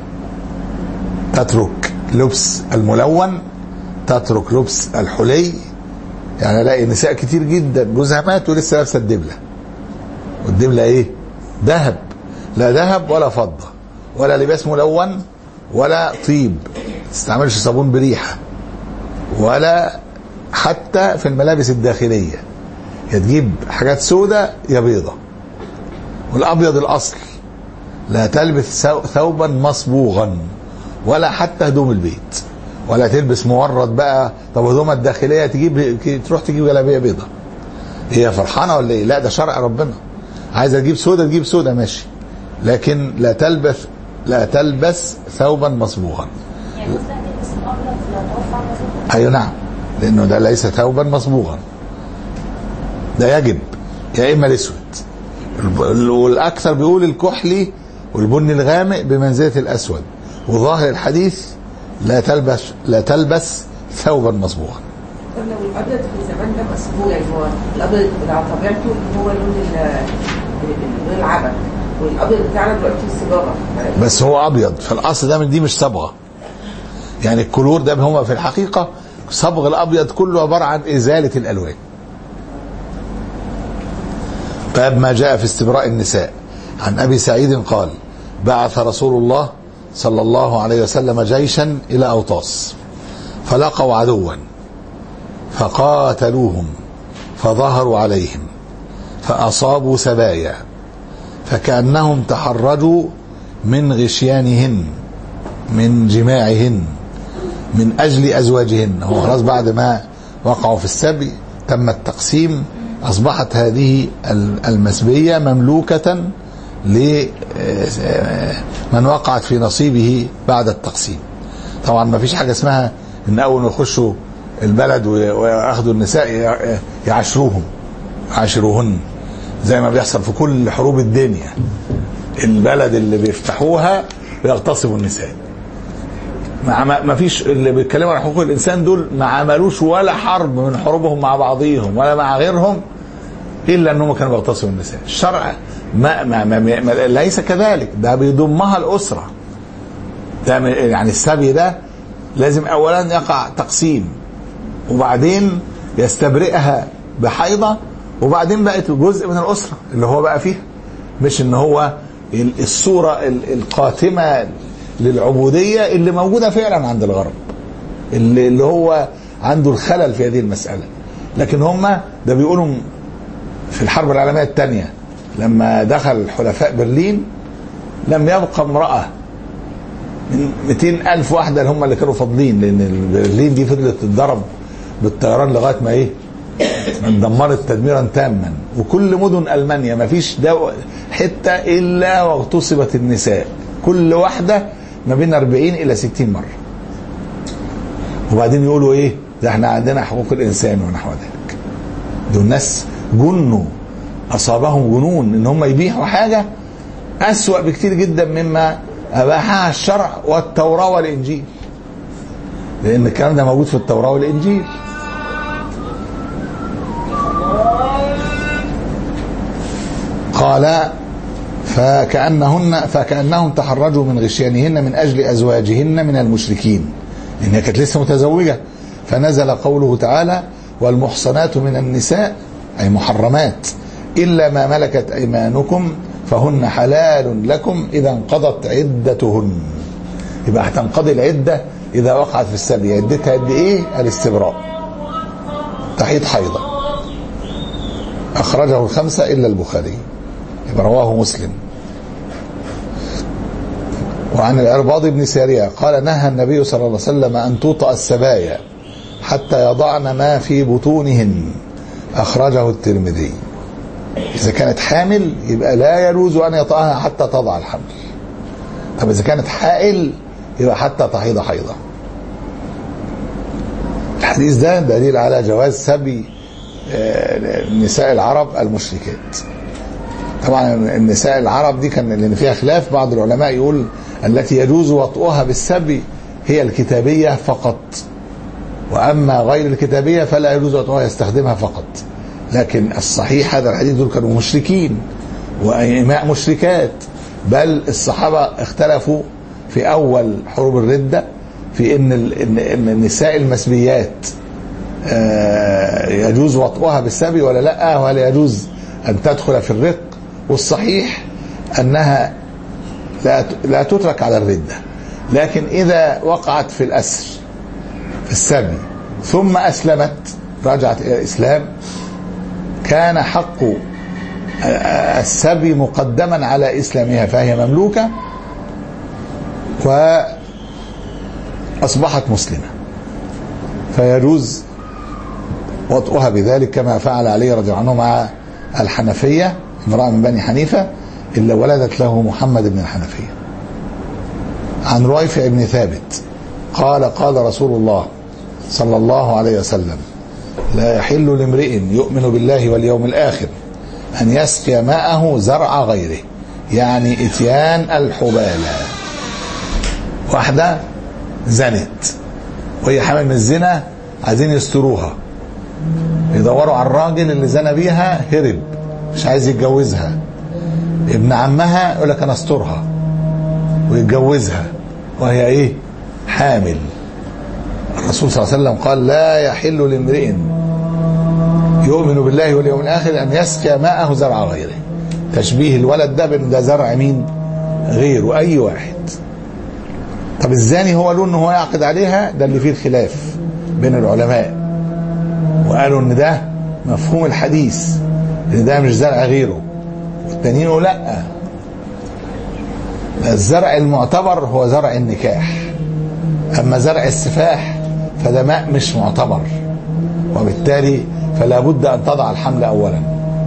تترك لبس الملون، تترك لبس الحلي. يعني الاقي نساء كتير جدا جوزها مات ولسه لابسه الدبله، والدبله ايه؟ ذهب. لا ذهب ولا فضه ولا لباس ملون ولا طيب، ما تستعملش صابون بريحه، ولا حتى في الملابس الداخليه يا تجيب حاجات سوداء يا بيضه. والابيض الاصل. لا تلبس ثوبا مصبوغا ولا حتى هدوم البيت، ولا تلبس مورد بقى. طب هدومها الداخليه تجيب تروح تجيب جلابيه بيضه، هي فرحانه ولا ايه؟ لا ده شرع ربنا. عايزه تجيب سودا تجيب سودا ماشي، لكن لا تلبس لا تلبس ثوبا مصبوغا. ايوه نعم، لانه ده ليس ثوبا مصبوغا، ده يجب يا اما الاسود. والاكثر بيقول الكحلي والبني الغامق بمنزله الاسود. وظاهر الحديث لا تلبس لا تلبس ثوبا مصبوغا. طب لو الابيض في زمان ده مسبوق، يعني هو الابيض على طبيعته هو لون لون العبق، والابيض بتاعنا دلوقتي السيجاره. بس هو ابيض في الاصل، ده من دي مش صبغه. يعني الكلور ده هم في الحقيقه صبغ الابيض كله عباره عن ازاله الالوان. باب ما جاء في استبراء النساء. عن ابي سعيد قال: بعث رسول الله صلى الله عليه وسلم جيشا الى اوطاس، فلقوا عدوا فقاتلوهم فظهروا عليهم فاصابوا سبايا، فكأنهم تحرجوا من غشيانهن من جماعهن من أجل أزواجهن. هو خلاص بعد ما وقعوا في السبي تم التقسيم، أصبحت هذه المسبية مملوكة لمن وقعت في نصيبه بعد التقسيم. طبعا ما فيش حاجة اسمها إن أول ما يخشوا البلد ويأخذوا النساء يعشروهم يعشروهن زي ما بيحصل في كل حروب الدنيا. البلد اللي بيفتحوها بيغتصبوا النساء. ما فيش اللي بيتكلموا عن حقوق الانسان دول ما عملوش ولا حرب من حروبهم مع بعضيهم ولا مع غيرهم الا انهم كانوا بيغتصبوا النساء. الشرع ما, ما, ما, ما ليس كذلك، ده بيضمها الاسره. ده يعني السبي ده لازم اولا يقع تقسيم، وبعدين يستبرئها بحيضه، وبعدين بقت جزء من الاسره اللي هو بقى فيها. مش ان هو الصوره القاتمه للعبوديه اللي موجوده فعلا عند الغرب، اللي, اللي هو عنده الخلل في هذه المساله. لكن هم ده بيقولوا في الحرب العالميه الثانيه لما دخل حلفاء برلين لم يبقى امراه من مئتين ألف واحده اللي هم اللي كانوا فاضلين، لان برلين دي فضلت تتضرب بالطيران لغايه ما ايه اندمرت تدميرا تاما. وكل مدن المانيا ما فيش حته الا واغتصبت النساء، كل واحده ما بين أربعين الى ستين مره. وبعدين يقولوا ايه ده احنا عندنا حقوق الانسان ونحو ذلك. دول ناس جنوا، اصابهم جنون ان هم يبيحوا حاجه اسوأ بكتير جدا مما اباحها الشرع والتوراه والانجيل، لان الكلام ده موجود في التوراه والانجيل. قال: فكأنهن فكأنهم تحرجوا من غشيانهن من أجل أزواجهن من المشركين، إنها كانت لسه متزوجة. فنزل قوله تعالى: والمحصنات من النساء أي محرمات إلا ما ملكت أيمانكم فهن حلال لكم إذا انقضت عدتهن. يبقى هتنقضي العدة إذا وقعت في السبي. عدتها قد إيه؟ الاستبراء، تحيض حيضة. أخرجه الخمسة إلا البخاري، رواه مسلم. وعن العرباض بن سارية قال: نهى النبي صلى الله عليه وسلم أن توطأ السبايا حتى يضعن ما في بطونهن. أخرجه الترمذي. إذا كانت حامل يبقى لا يجوز أن يطأها حتى تضع الحمل. طب إذا كانت حائل يبقى حتى تحيض حيضة. الحديث ده دليل على جواز سبي نساء العرب المشركات. طبعا النساء العرب دي كان اللي فيها خلاف. بعض العلماء يقول التي يجوز وطئها بالسبي هي الكتابية فقط، وأما غير الكتابية فلا يجوز وطئها يستخدمها فقط. لكن الصحيح هذا الحديث دول كانوا مشركين وإماء مشركات، بل الصحابة اختلفوا في أول حروب الردة في إن إن النساء المسبيات يجوز وطئها بالسبي ولا لا، ولا يجوز أن تدخل في الرق. والصحيح أنها لا لا تترك على الردة، لكن إذا وقعت في الأسر في السبي ثم أسلمت رجعت إلى الإسلام كان حق السبي مقدما على إسلامها، فهي مملوكة وأصبحت مسلمة، فيجوز وطئها بذلك كما فعل علي رضي الله عنه مع الحنفية، امرأة من بني حنيفة إلا ولدت له محمد بن الحنفية. عن رويفع بن ثابت قال: قال رسول الله صلى الله عليه وسلم: لا يحل لامرئ يؤمن بالله واليوم الآخر أن يسقي ماءه زرع غيره، يعني إتيان الحبالة. واحدة زنت وهي حامل من الزنا، عايزين يستروها يدوروا على الراجل اللي زنى بيها هرب مش عايز يتجوزها. ابن عمها يقول لك انا استرها ويتجوزها وهي ايه؟ حامل. الرسول صلى الله عليه وسلم قال لا يحل لامرئ يؤمن بالله واليوم الاخر ان يسقي ماءه زرع غيره. تشبيه الولد ده بان ده زرع مين؟ غيره، اي واحد. طب الزاني هو له ان هو يعقد عليها؟ ده اللي فيه الخلاف بين العلماء، وقالوا ان ده مفهوم الحديث ان ده مش زرع غيره، والتانيين يقولوا لا، الزرع المعتبر هو زرع النكاح، اما زرع السفاح فده ماء مش معتبر، وبالتالي فلا بد ان تضع الحمل اولا.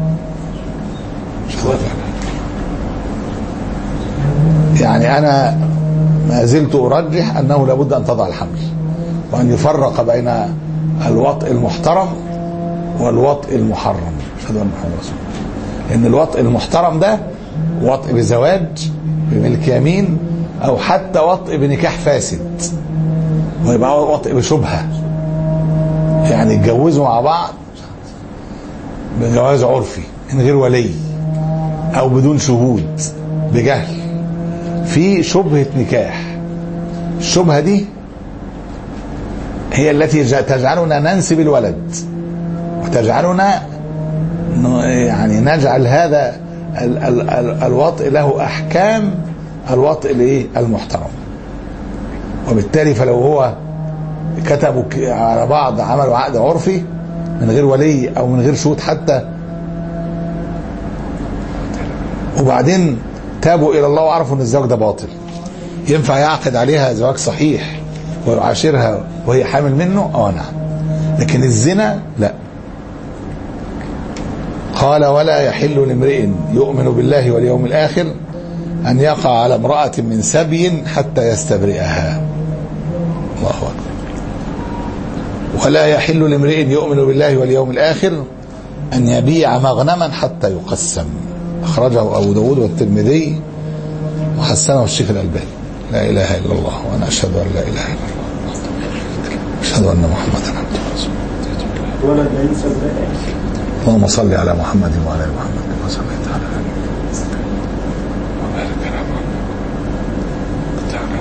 يعني انا ما زلت ارجح انه لا بد ان تضع الحمل، وان يفرق بين الوطء المحترم والوطء المحرم. اشهد ان محمد رسول الله. ان الوطء المحترم ده وطء بزواج بملك يمين، او حتى وطء بنكاح فاسد، ويبقى وطء بشبهه، يعني يتجوزوا مع بعض بجواز عرفي من غير ولي او بدون شهود بجهل، في شبهه نكاح. الشبهه دي هي التي تجعلنا ننسب الولد، وتجعلنا يعني نجعل هذا ال ال ال الوطء له احكام الوطء الايه المحترم. وبالتالي فلو هو كتبوا على بعض عملوا عقد عرفي من غير ولي او من غير شهود حتى، وبعدين تابوا الى الله وعرفوا ان الزواج ده باطل، ينفع يعقد عليها زواج صحيح ويعاشرها وهي حامل منه؟ اه نعم. لكن الزنا لا. قال ولا يحل لامرئ يؤمن بالله واليوم الاخر ان يقع على امرأة من سبي حتى يستبرئها. الله اكبر. ولا يحل لامرئ يؤمن بالله واليوم الاخر ان يبيع مغنما حتى يقسم. اخرجه ابو داود والترمذي وحسنه الشيخ الالباني. لا اله الا الله وانا اشهد ان لا اله الا الله اشهد ان محمدا عبده ورسوله. اللهم صل على محمد وعلى ال محمد كما صليت على ال وبارك على محمد وتعالى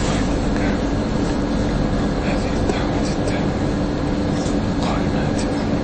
هذه الدعوة التامة قائمات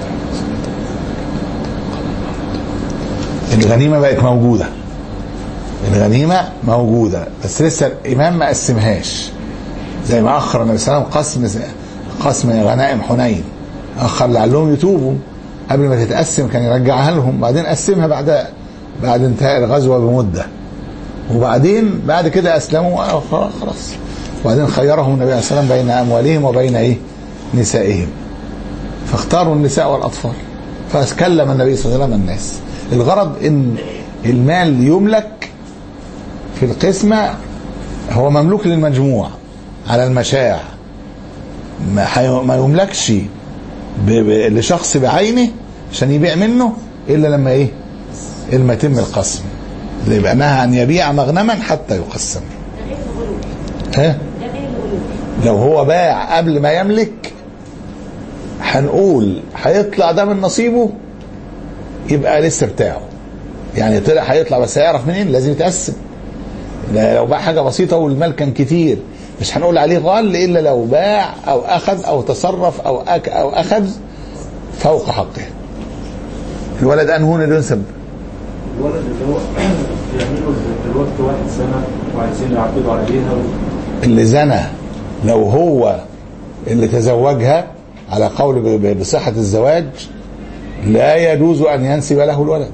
الغنيمة بقت موجودة، الغنيمة موجودة بس لسه الإمام ما قسمهاش، زي ما أخر النبي صلى الله عليه وسلم قسم قسم غنائم حنين، أخر لعلهم يتوبوا، قبل ما تتقسم كان يرجعها لهم، بعدين قسمها بعد بعد انتهاء الغزوة بمدة، وبعدين بعد كده أسلموا خلاص، وبعدين خيرهم النبي عليه الصلاة والسلام بين أموالهم وبين إيه؟ نسائهم، فاختاروا النساء والأطفال، فكلم النبي صلى الله عليه وسلم الناس. الغرض إن المال يملك في القسمة، هو مملوك للمجموع على المشاع، ما يملكش لشخص بعينه عشان يبيع منه إلا لما إيه؟ إلا يتم القسم، اللي يبقى نهى أن يبيع مغنما حتى يقسم. ها؟ لو هو باع قبل ما يملك هنقول هيطلع ده من نصيبه، يبقى لسه بتاعه، يعني طلع هيطلع بس هيعرف منين؟ لازم يتقسم. لو باع حاجة بسيطة والمال كان كتير مش هنقول عليه غال إلا لو باع أو أخذ أو تصرف أو أك أو أخذ فوق حقه. الولد أنهون اللي ينسب؟ الولد اللي هو يعملوا الوقت واحد سنة وعايزين يعقدوا عليها و... اللي زنى لو هو اللي تزوجها على قول بصحة الزواج لا يجوز أن ينسب له الولد.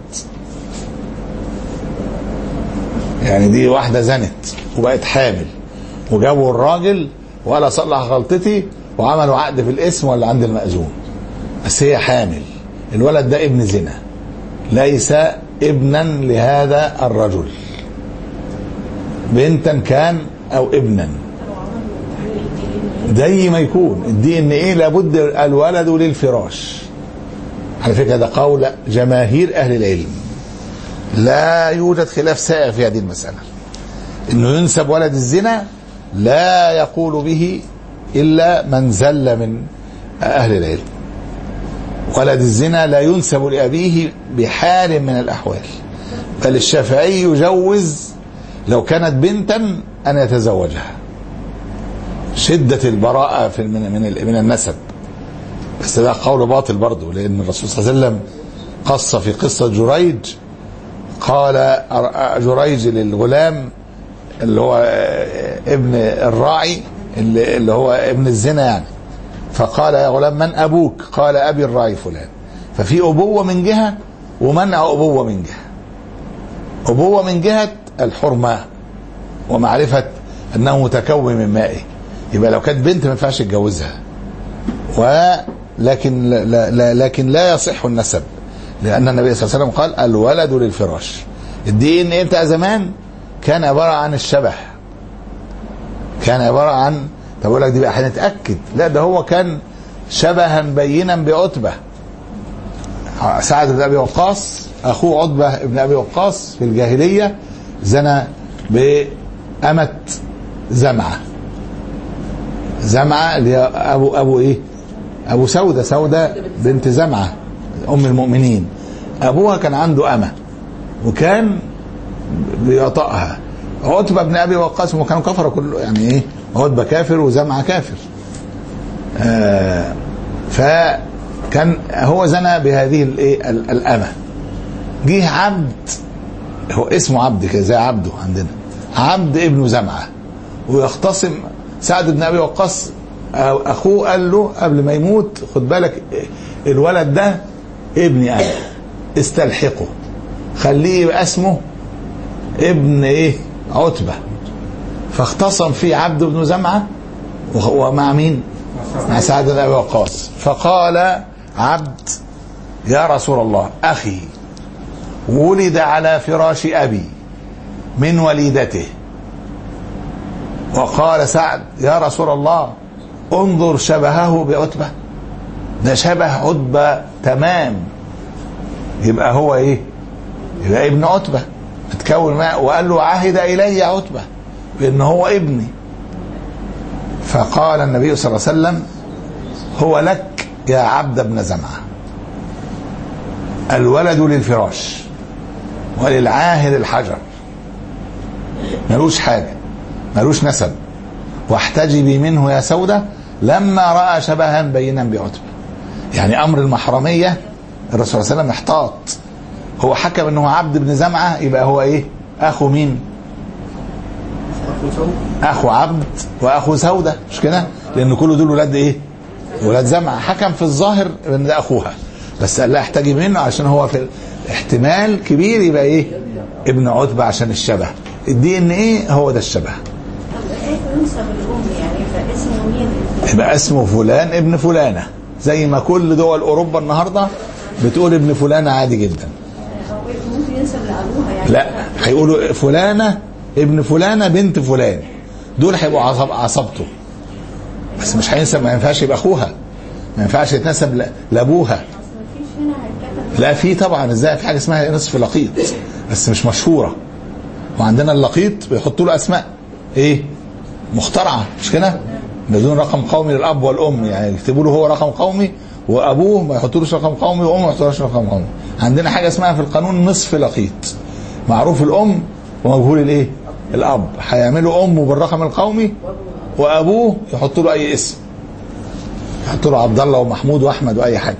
يعني دي واحدة زنت وبقت حامل وجابوا الراجل وقال صلح غلطتي وعملوا عقد في الاسم ولا عند المأذون، بس هي حامل، الولد ده ابن زنا ليس ابنا لهذا الرجل، بنتا كان او ابنا، زي ما يكون الدي ان ايه لابد الولد للفراش. على فكرة ده قول جماهير اهل العلم، لا يوجد خلاف سائغ في هذه المسألة، انه ينسب ولد الزنا لا يقول به الا من زل من اهل العلم. ولد الزنا لا ينسب لأبيه بحال من الأحوال، بل الشافعي يجوز لو كانت بنتا أن يتزوجها، شدة البراءة في من من من النسب. بس ده قول باطل برضه، لأن الرسول صلى الله عليه وسلم قص في قصة جريج، قال جريج للغلام اللي هو ابن الراعي اللي هو ابن الزنا يعني، فقال يا غلام من أبوك؟ قال أبي الراعي فلان. ففي أبوة من جهة ومنع أبوة من جهة. أبوة من جهة الحرمة ومعرفة أنه متكون من مائه، يبقى لو كانت بنت ما ينفعش يتجوزها، ولكن لا, لا لكن لا يصح النسب، لأن النبي صلى الله عليه وسلم قال الولد للفراش. الدي ان ايه بتاع زمان كان عبارة عن الشبه، كان عبارة عن، طب اقول لك دي بقى هنتأكد، لا ده هو كان شبها بينا بعتبة. سعد بن ابي وقاص اخوه عتبة بن ابي وقاص في الجاهلية زنى بأمة زمعة، زمعة اللي هي ابو ابو ايه ابو سودة، سودة بنت زمعة ام المؤمنين. ابوها كان عنده أمة وكان بيطأها. عتبة بن ابي وقاص هم كانوا كفروا كله يعني ايه، عتبة كافر وزمعة كافر. آه فكان هو زنى بهذه الايه الأمة. جه عبد، هو اسمه عبد كده زي عبده عندنا، عبد ابن زمعة، ويختصم سعد بن ابي وقاص اخوه قال له قبل ما يموت خد بالك الولد ده ابني انا، استلحقه، خليه يبقى اسمه ابن ايه عتبة. فاختصم فيه عبد بن زمعة ومع مين؟ مع سعد بن ابي وقاص. فقال عبد يا رسول الله اخي ولد على فراش ابي من وليدته. وقال سعد يا رسول الله انظر شبهه بعتبة، ده شبه عتبة تمام، يبقى هو ايه؟ يبقى ابن عتبة اتكون معه. وقال له عهد الي عتبة بان هو ابني. فقال النبي صلى الله عليه وسلم هو لك يا عبد بن زمعة، الولد للفراش وللعاهر الحجر، ملوش حاجة، ملوش نسب. واحتجبي منه يا سودة لما رأى شبها بينا بعتبة. يعني أمر المحرمية الرسول صلى الله عليه وسلم احتاط، هو حكم انه عبد بن زمعة، يبقى هو ايه؟ اخو مين؟ اخو عبد واخو سودة، مش كده؟ لان كل دول ولاد ايه؟ ولاد زمعة. حكم في الظاهر ان ده اخوها، بس قال لا احتجب منه عشان هو في احتمال كبير يبقى ايه؟ ابن عتبة عشان الشبه. الدي ان ايه هو ده الشبه. يبقى اسمه فلان ابن فلانة، زي ما كل دول اوروبا النهارده بتقول ابن فلانة عادي جدا. ممكن ينسب لابوها يعني. لا، هيقولوا فلانة ابن فلانة بنت فلان، دول هيبقوا عصب عصبته، بس مش هينسب، ما ينفعش يبقى اخوها، ما ينفعش يتنسب لابوها. لا في طبعا، ازاي؟ في حاجه اسمها نصف لقيط بس مش مشهوره، وعندنا اللقيط بيحطوا له اسماء ايه مخترعه، مش كده؟ بدون رقم قومي للاب والام، يعني يكتبوا له هو رقم قومي وابوه ما يحطولوش رقم قومي وامه ما يحطولوش رقم قومي. عندنا حاجه اسمها في القانون نصف لقيط، معروف الام ومجهول الايه الاب، هيعملوا امه بالرقم القومي وابوه يحطوا له اي اسم، يحطوا له عبد الله ومحمود واحمد واي حاجه،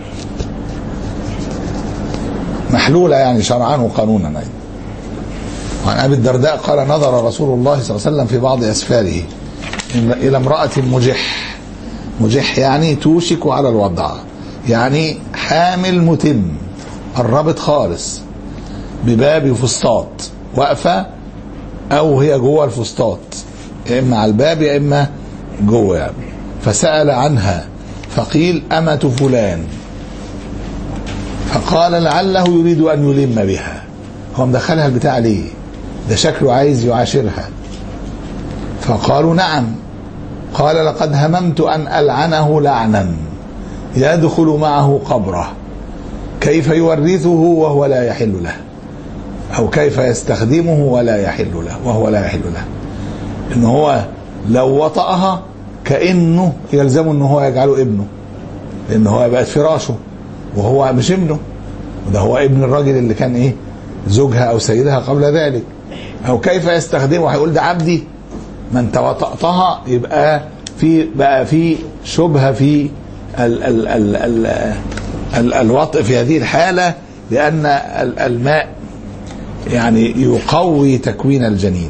محلوله يعني شرعا وقانونا ايضا. وعن ابي الدرداء قال نظر رسول الله صلى الله عليه وسلم في بعض اسفاره الى امراه مجح، مجح يعني توشك على الوضع، يعني حامل متم قربت خالص، بباب فسطاط واقفه او هي جوه الفسطاط، يا اما على الباب يا اما جوه يعني. فسأل عنها فقيل أمة فلان، فقال لعله يريد أن يلم بها، هو مدخلها البتاع ليه؟ ده شكله عايز يعاشرها. فقالوا نعم. قال لقد هممت أن ألعنه لعنا يدخل معه قبره، كيف يورثه وهو لا يحل له، أو كيف يستخدمه ولا يحل له وهو لا يحل له. إن هو لو وطأها كأنه يلزمه إنه هو يجعله ابنه، لأنه هو بقت فراشه وهو مش ابنه، وده هو ابن الراجل اللي كان ايه زوجها او سيدها قبل ذلك. او كيف يستخدمه؟ هيقول ده عبدي، ما انت وطأتها، يبقى في بقى في شبهه في ال ال ال ال ال الوطء في هذه الحاله، لان الماء يعني يقوي تكوين الجنين.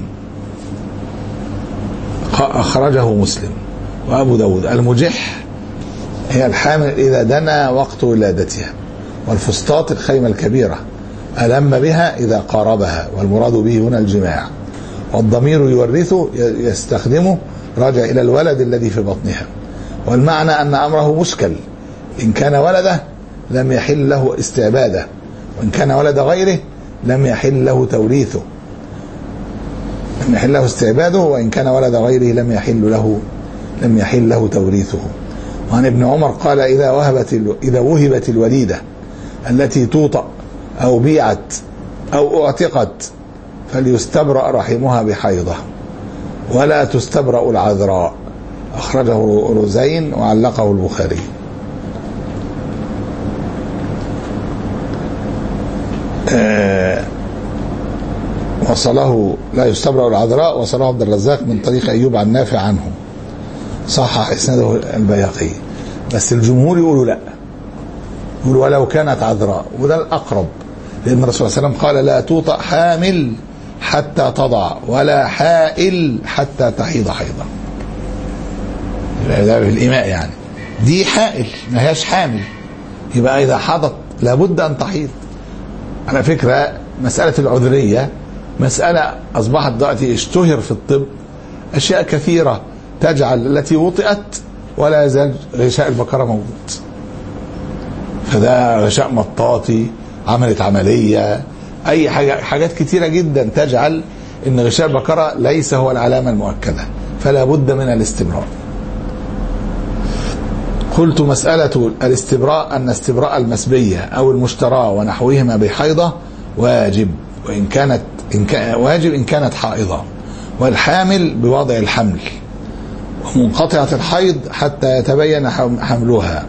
أخرجه مسلم وأبو داود. المجح هي الحامل إذا دنا وقت ولادتها، والفسطاط الخيمة الكبيرة ألم بها إذا قاربها، والمراد به هنا الجماع. والضمير يورثه يستخدمه راجع إلى الولد الذي في بطنها، والمعنى أن أمره مشكل، إن كان ولده لم يحل له استعباده، وإن كان ولد غيره لم يحل له توريثه، لم يحل له استعباده، وإن كان ولد غيره لم يحل له لم يحل له توريثه. وعن ابن عمر قال: إذا وهبت إذا وهبت الوليدة التي توطأ أو بيعت أو اعتقت فليستبرأ رحمها بحيضة، ولا تستبرأ العذراء. أخرجه رزين وعلقه البخاري. آه وصله لا يستبرأ العذراء، وصله عبد الرزاق من طريق أيوب عن نافع عنه، صحح إسناده البيهقي. بس الجمهور يقولوا لا، يقولوا ولو كانت عذراء، وده الأقرب، لأن الرسول صلى الله عليه وسلم قال: لا توطأ حامل حتى تضع، ولا حائل حتى تحيض حيضا. ده بالإيماء يعني، دي حائل ما هياش حامل، يبقى إذا حضت لابد أن تحيض. على فكرة مسألة العذرية مسألة أصبحت دلوقتي اشتهر في الطب أشياء كثيرة تجعل التي وطئت ولا يزال غشاء البكرة موجود، فده غشاء مطاطي، عملت عملية، أي حاجة، حاجات كثيرة جدا تجعل إن غشاء البكرة ليس هو العلامة المؤكدة، فلا بد من الاستبراء. قلت: مسألة الاستبراء أن استبراء المسبية أو المشترى ونحوهما بحيضة واجب، وإن كانت إن كان واجب إن كانت حائضة، والحامل بوضع الحمل، ومنقطعة الحيض حتى يتبين حملها.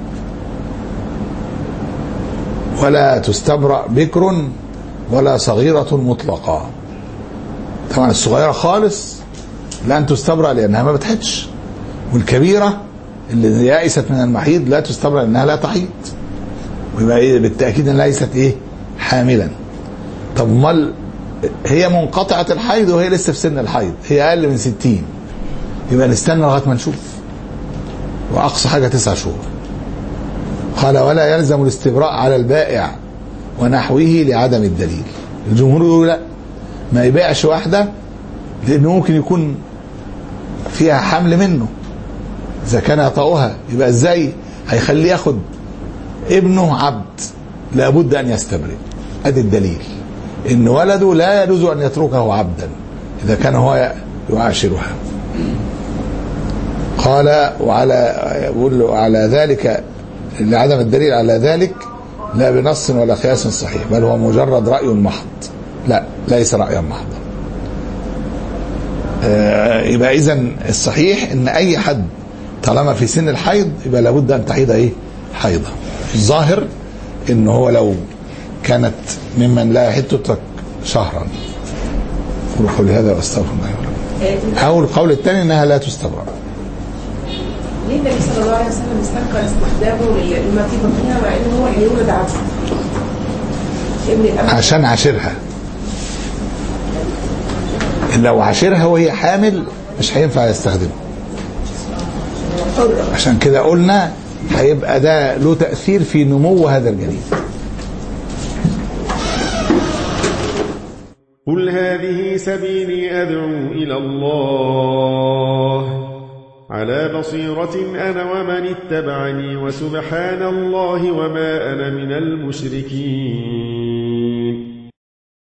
ولا تستبرأ بكر ولا صغيرة مطلقة. طبعا الصغيرة خالص لن تستبرأ لأنها ما بتحدش، والكبيرة اللي يائست من المحيض لا تستبرأ لأنها لا تحيض، ويبقى إيه بالتأكيد أن ليست إيه حاملا. طب امال هي منقطعة الحيض وهي لسه في سن الحيض، هي أقل من ستين، يبقى نستنى لغاية ما نشوف، وأقصى حاجة تسع شهور. قال: ولا يلزم الاستبراء على البائع ونحوه لعدم الدليل. الجمهور يقول لا، ما يبيعش واحدة لأنه ممكن يكون فيها حمل منه، إذا كان يطأها يبقى إزاي هيخليه ياخد ابنه عبد؟ لابد أن يستبرئ. أدي الدليل إن ولده لا يجوز أن يتركه عبدا إذا كان هو يعاشرها. قال: وعلى يقول على ذلك لعدم الدليل على ذلك لا بنص ولا قياس صحيح، بل هو مجرد رأي محض. لا، ليس رأيا محضا. آه يبقى إذن الصحيح إن أي حد طالما في سن الحيض يبقى لابد أن تحيض إيه حيضة. الظاهر إنه هو لو كانت ممن لا يحيض تترك شهرا. قولوا قولي هذا واستغفر الله. أو القول الثاني إنها لا تستبرأ. ليه النبي صلى الله عليه وسلم استنكر استخدامه لما في بطنها مع إنه هو هيولد عبد؟ عشان عاشرها. لو عاشرها وهي حامل مش هينفع يستخدمه. عشان كده قلنا هيبقى ده له تأثير في نمو هذا الجنين. قل هذه سبيلي أدعو إلى الله على بصيرة أنا ومن اتبعني، وسبحان الله وما أنا من المشركين.